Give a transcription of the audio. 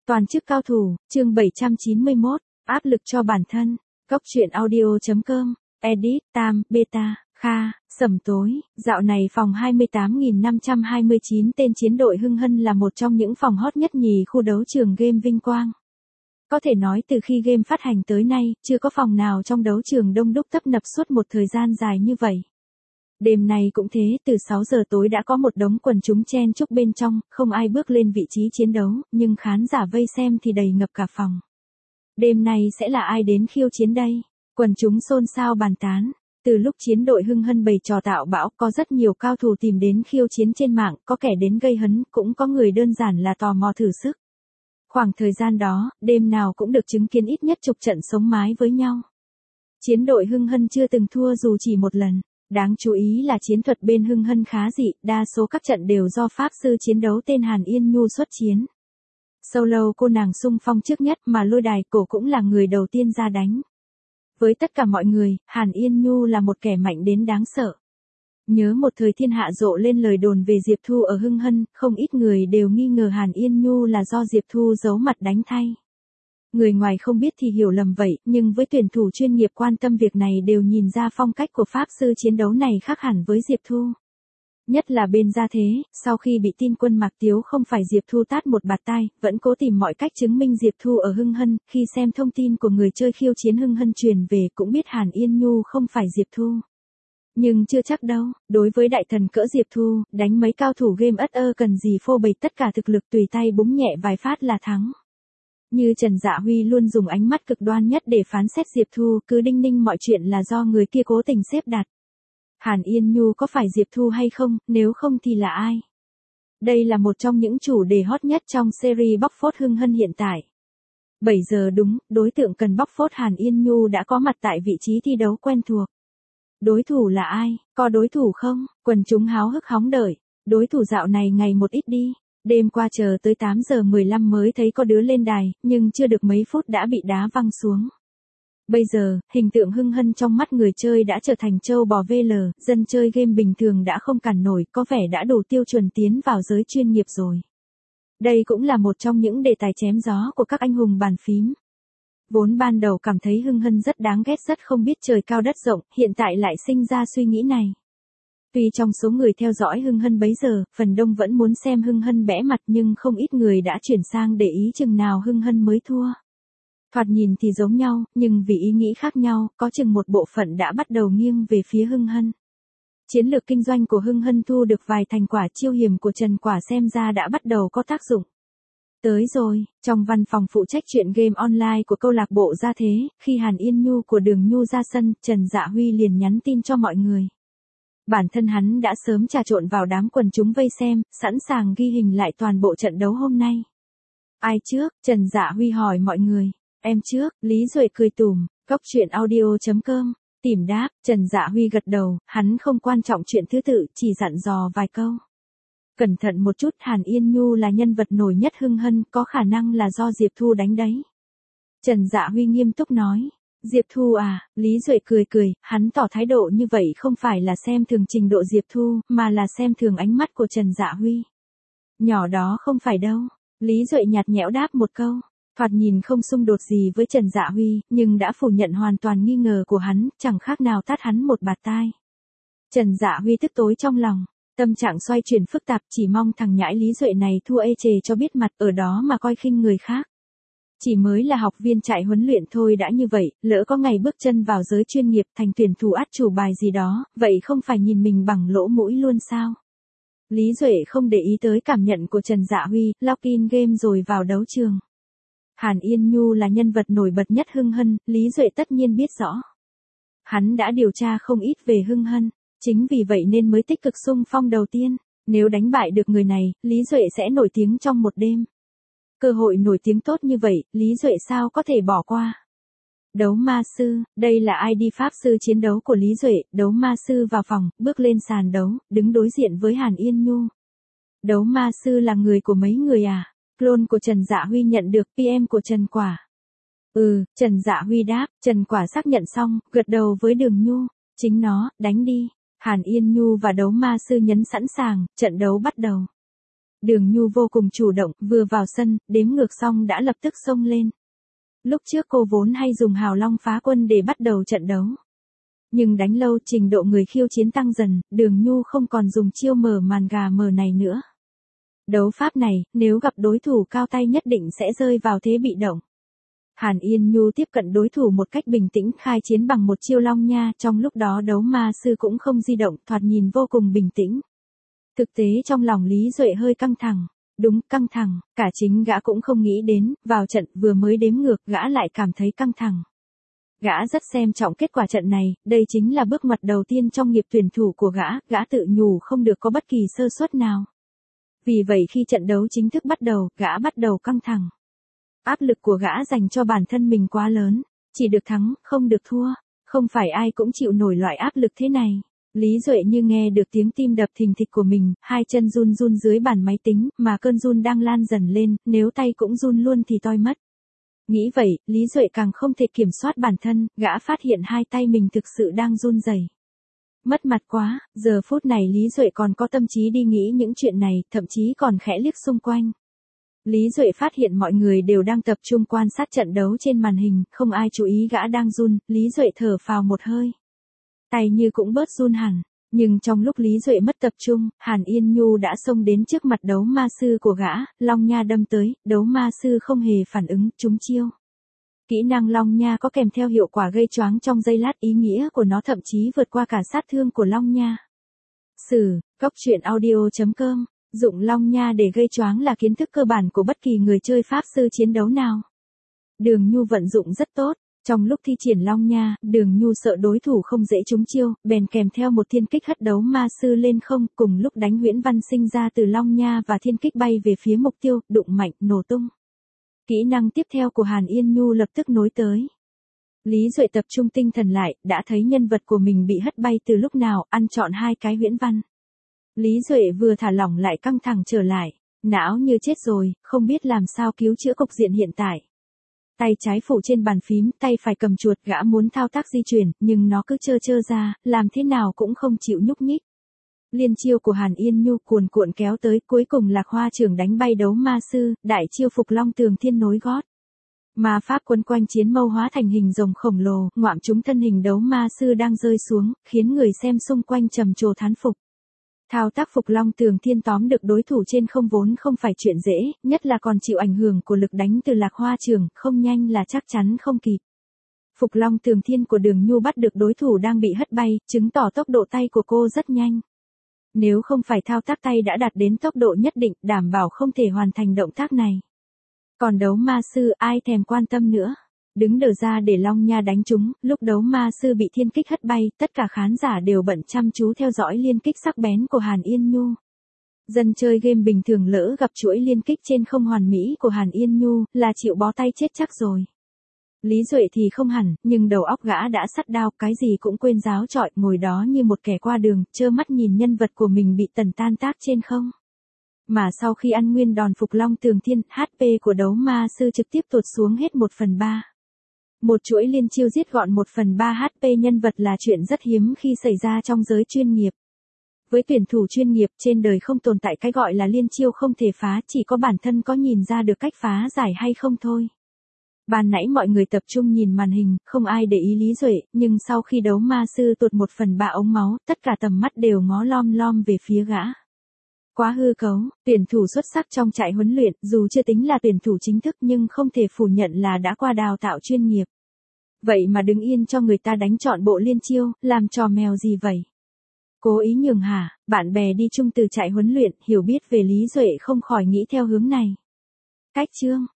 Toàn chức cao thủ, chương 791, áp lực cho bản thân. Góc truyện audio.com, edit, Tam, Beta, Kha, Sẩm Tối. Dạo này phòng 28.529 tên chiến đội Hưng Hân là một trong những phòng hot nhất nhì khu đấu trường game Vinh Quang. Có thể nói từ khi game phát hành tới nay, chưa có phòng nào trong đấu trường đông đúc tấp nập suốt một thời gian dài như vậy. Đêm nay cũng thế, từ 6 giờ tối đã có một đống quần chúng chen chúc bên trong, không ai bước lên vị trí chiến đấu, nhưng khán giả vây xem thì đầy ngập cả phòng. Đêm nay sẽ là ai đến khiêu chiến đây? Quần chúng xôn xao bàn tán. Từ lúc chiến đội Hưng Hân bày trò tạo bão, có rất nhiều cao thủ tìm đến khiêu chiến trên mạng, có kẻ đến gây hấn, cũng có người đơn giản là tò mò thử sức. Khoảng thời gian đó, đêm nào cũng được chứng kiến ít nhất chục trận sống mái với nhau. Chiến đội Hưng Hân chưa từng thua dù chỉ một lần. Đáng chú ý là chiến thuật bên Hưng Hân khá dị, đa số các trận đều do pháp sư chiến đấu tên Hàn Yên Nhu xuất chiến. Solo cô nàng xung phong trước nhất mà lôi đài cổ cũng là người đầu tiên ra đánh. Với tất cả mọi người, Hàn Yên Nhu là một kẻ mạnh đến đáng sợ. Nhớ một thời thiên hạ rộ lên lời đồn về Diệp Thu ở Hưng Hân, không ít người đều nghi ngờ Hàn Yên Nhu là do Diệp Thu giấu mặt đánh thay. Người ngoài không biết thì hiểu lầm vậy, nhưng với tuyển thủ chuyên nghiệp quan tâm việc này đều nhìn ra phong cách của pháp sư chiến đấu này khác hẳn với Diệp Thu. Nhất là bên gia thế, sau khi bị tin quân Mạc Tiếu không phải Diệp Thu tát một bạt tai, vẫn cố tìm mọi cách chứng minh Diệp Thu ở Hưng Hân, khi xem thông tin của người chơi khiêu chiến Hưng Hân truyền về cũng biết Hàn Yên Nhu không phải Diệp Thu. Nhưng chưa chắc đâu, đối với đại thần cỡ Diệp Thu, đánh mấy cao thủ game cần gì phô bày tất cả thực lực, tùy tay búng nhẹ vài phát là thắng. Như Trần Dạ Huy luôn dùng ánh mắt cực đoan nhất để phán xét Diệp Thu, cứ đinh ninh mọi chuyện là do người kia cố tình xếp đặt. Hàn Yên Nhu có phải Diệp Thu hay không, nếu không thì là ai? Đây là một trong những chủ đề hot nhất trong series bóc phốt Hưng Hân hiện tại. 7 giờ đúng, đối tượng cần bóc phốt Hàn Yên Nhu đã có mặt tại vị trí thi đấu quen thuộc. Đối thủ là ai? Có đối thủ không? Quần chúng háo hức hóng đợi. Đối thủ dạo này ngày một ít đi. Đêm qua chờ tới 8 giờ 15 mới thấy có đứa lên đài, nhưng chưa được mấy phút đã bị đá văng xuống. Bây giờ, hình tượng Hưng Hân trong mắt người chơi đã trở thành trâu bò VL, dân chơi game bình thường đã không cản nổi, có vẻ đã đủ tiêu chuẩn tiến vào giới chuyên nghiệp rồi. Đây cũng là một trong những đề tài chém gió của các anh hùng bàn phím. Vốn ban đầu cảm thấy Hưng Hân rất đáng ghét, rất không biết trời cao đất rộng, hiện tại lại sinh ra suy nghĩ này. Tuy trong số người theo dõi Hưng Hân bấy giờ, phần đông vẫn muốn xem Hưng Hân bẽ mặt, nhưng không ít người đã chuyển sang để ý chừng nào Hưng Hân mới thua. Thoạt nhìn thì giống nhau, nhưng vì ý nghĩ khác nhau, có chừng một bộ phận đã bắt đầu nghiêng về phía Hưng Hân. Chiến lược kinh doanh của Hưng Hân thu được vài thành quả chiêu hiểm của Trần Quả xem ra đã bắt đầu có tác dụng. Tới rồi, trong văn phòng phụ trách chuyện game online của câu lạc bộ Gia Thế, khi Hàn Yên Nhu của Đường Nhu ra sân, Trần Dạ Huy liền nhắn tin cho mọi người. Bản thân hắn đã sớm trà trộn vào đám quần chúng vây xem, sẵn sàng ghi hình lại toàn bộ trận đấu hôm nay. Ai trước? Trần Dạ Huy hỏi mọi người. Em trước, Lý Duệ cười tủm, góc truyện audio.com, tìm đáp, Trần Dạ Huy gật đầu, hắn không quan trọng chuyện thứ tự, chỉ dặn dò vài câu. Cẩn thận một chút, Hàn Yên Nhu là nhân vật nổi nhất Hưng Hân, có khả năng là do Diệp Thu đánh đấy. Trần Dạ Huy nghiêm túc nói. Diệp Thu à? Lý Duệ cười cười, hắn tỏ thái độ như vậy không phải là xem thường trình độ Diệp Thu, mà là xem thường ánh mắt của Trần Dạ Huy. Nhỏ đó không phải đâu. Lý Duệ nhạt nhẽo đáp một câu. Thoạt nhìn không xung đột gì với Trần Dạ Huy, nhưng đã phủ nhận hoàn toàn nghi ngờ của hắn, chẳng khác nào tát hắn một bạt tai. Trần Dạ Huy tức tối trong lòng, tâm trạng xoay chuyển phức tạp, chỉ mong thằng nhãi Lý Duệ này thua ê chề cho biết mặt, ở đó mà coi khinh người khác. Chỉ mới là học viên trại huấn luyện thôi đã như vậy, lỡ có ngày bước chân vào giới chuyên nghiệp thành tuyển thủ át chủ bài gì đó, vậy không phải nhìn mình bằng lỗ mũi luôn sao? Lý Duệ không để ý tới cảm nhận của Trần Dạ Huy, login game rồi vào đấu trường. Hàn Yên Nhu là nhân vật nổi bật nhất Hưng Hân, Lý Duệ tất nhiên biết rõ. Hắn đã điều tra không ít về Hưng Hân, chính vì vậy nên mới tích cực xung phong đầu tiên. Nếu đánh bại được người này, Lý Duệ sẽ nổi tiếng trong một đêm. Cơ hội nổi tiếng tốt như vậy, Lý Duệ sao có thể bỏ qua. Đấu ma sư, đây là ID pháp sư chiến đấu của Lý Duệ, đấu ma sư vào phòng, bước lên sàn đấu, đứng đối diện với Hàn Yên Nhu. Đấu ma sư là người của mấy người à? Clone của Trần Dạ Huy nhận được PM của Trần Quả. Trần Dạ Huy đáp, Trần Quả xác nhận xong, gật đầu với Đường Nhu. Chính nó, đánh đi. Hàn Yên Nhu và đấu ma sư nhấn sẵn sàng, trận đấu bắt đầu. Đường Nhu vô cùng chủ động, vừa vào sân, đếm ngược xong đã lập tức xông lên. Lúc trước cô vốn hay dùng hào long phá quân để bắt đầu trận đấu. Nhưng đánh lâu trình độ người khiêu chiến tăng dần, Đường Nhu không còn dùng chiêu mở màn gà mờ này nữa. Đấu pháp này, nếu gặp đối thủ cao tay nhất định sẽ rơi vào thế bị động. Hàn Yên Nhu tiếp cận đối thủ một cách bình tĩnh khai chiến bằng một chiêu long nha, trong lúc đó đấu ma sư cũng không di động, thoạt nhìn vô cùng bình tĩnh. Thực tế trong lòng Lý Duệ hơi căng thẳng. Đúng, căng thẳng, cả chính gã cũng không nghĩ đến, vào trận vừa mới đếm ngược gã lại cảm thấy căng thẳng. Gã rất xem trọng kết quả trận này, đây chính là bước ngoặt đầu tiên trong nghiệp tuyển thủ của gã tự nhủ không được có bất kỳ sơ suất nào. Vì vậy khi trận đấu chính thức bắt đầu, gã bắt đầu căng thẳng. Áp lực của gã dành cho bản thân mình quá lớn, chỉ được thắng, không được thua, không phải ai cũng chịu nổi loại áp lực thế này. Lý Duệ như nghe được tiếng tim đập thình thịch của mình, hai chân run run dưới bàn máy tính, mà cơn run đang lan dần lên, nếu tay cũng run luôn thì toi mất. Nghĩ vậy, Lý Duệ càng không thể kiểm soát bản thân, gã phát hiện hai tay mình thực sự đang run rẩy. Mất mặt quá, giờ phút này Lý Duệ còn có tâm trí đi nghĩ những chuyện này, thậm chí còn khẽ liếc xung quanh. Lý Duệ phát hiện mọi người đều đang tập trung quan sát trận đấu trên màn hình, không ai chú ý gã đang run, Lý Duệ thở phào một hơi. Tay như cũng bớt run hẳn, nhưng trong lúc Lý Duệ mất tập trung, Hàn Yên Nhu đã xông đến trước mặt đấu ma sư của gã, long nha đâm tới, đấu ma sư không hề phản ứng, trúng chiêu. Kỹ năng long nha có kèm theo hiệu quả gây choáng trong giây lát, ý nghĩa của nó thậm chí vượt qua cả sát thương của long nha. Góc truyện audio.com, dụng long nha để gây choáng là kiến thức cơ bản của bất kỳ người chơi pháp sư chiến đấu nào. Đường Nhu vận dụng rất tốt. Trong lúc thi triển long nha, Đường Nhu sợ đối thủ không dễ trúng chiêu, bèn kèm theo một thiên kích hất đấu ma sư lên không, cùng lúc đánh huyễn văn sinh ra từ long nha và thiên kích bay về phía mục tiêu, đụng mạnh, nổ tung. Kỹ năng tiếp theo của Hàn Yên Nhu lập tức nối tới. Lý Duệ tập trung tinh thần lại, đã thấy nhân vật của mình bị hất bay từ lúc nào, ăn trọn hai cái huyễn văn. Lý Duệ vừa thả lỏng lại căng thẳng trở lại, não như chết rồi, không biết làm sao cứu chữa cục diện hiện tại. Tay trái phủ trên bàn phím, tay phải cầm chuột, gã muốn thao tác di chuyển, nhưng nó cứ trơ ra, làm thế nào cũng không chịu nhúc nhích. Liên chiêu của Hàn Yên Nhu cuồn cuộn kéo tới, cuối cùng Lạc Hoa Trưởng đánh bay đấu ma sư, đại chiêu Phục Long Tường Thiên nối gót. Ma pháp quấn quanh chiến mâu hóa thành hình rồng khổng lồ, ngoạm trúng thân hình đấu ma sư đang rơi xuống, khiến người xem xung quanh trầm trồ thán phục. Thao tác Phục Long Tường Thiên tóm được đối thủ trên không vốn không phải chuyện dễ, nhất là còn chịu ảnh hưởng của lực đánh từ Lạc Hoa Trưởng, không nhanh là chắc chắn không kịp. Phục Long Tường Thiên của Đường Nhu bắt được đối thủ đang bị hất bay, chứng tỏ tốc độ tay của cô rất nhanh. Nếu không phải thao tác tay đã đạt đến tốc độ nhất định, đảm bảo không thể hoàn thành động tác này. Còn đấu ma sư ai thèm quan tâm nữa. Đứng đờ ra để long nha đánh trúng, lúc đấu ma sư bị thiên kích hất bay, tất cả khán giả đều bận chăm chú theo dõi liên kích sắc bén của Hàn Yên Nhu. Dân chơi game bình thường lỡ gặp chuỗi liên kích trên không hoàn mỹ của Hàn Yên Nhu, là chịu bó tay chết chắc rồi. Lý Duệ thì không hẳn, nhưng đầu óc gã đã sắt đao, cái gì cũng quên giáo trọi, ngồi đó như một kẻ qua đường, trơ mắt nhìn nhân vật của mình bị tần tan tác trên không. Mà sau khi ăn nguyên đòn Phục Long Tường Thiên, HP của đấu ma sư trực tiếp tụt xuống hết 1/3. Một chuỗi liên chiêu giết gọn 1/3 HP nhân vật là chuyện rất hiếm khi xảy ra trong giới chuyên nghiệp. Với tuyển thủ chuyên nghiệp, trên đời không tồn tại cái gọi là liên chiêu không thể phá, chỉ có bản thân có nhìn ra được cách phá giải hay không thôi. Ban nãy mọi người tập trung nhìn màn hình, không ai để ý Lý Duệ, nhưng sau khi đấu ma sư tụt 1/3 ống máu, tất cả tầm mắt đều ngó lom lom về phía gã. Quá hư cấu, tuyển thủ xuất sắc trong trại huấn luyện, dù chưa tính là tuyển thủ chính thức nhưng không thể phủ nhận là đã qua đào tạo chuyên nghiệp. Vậy mà đứng yên cho người ta đánh trọn bộ liên chiêu, làm trò mèo gì vậy? Cố ý nhường hả? Bạn bè đi chung từ trại huấn luyện, hiểu biết về Lý Duệ không khỏi nghĩ theo hướng này. Cách chương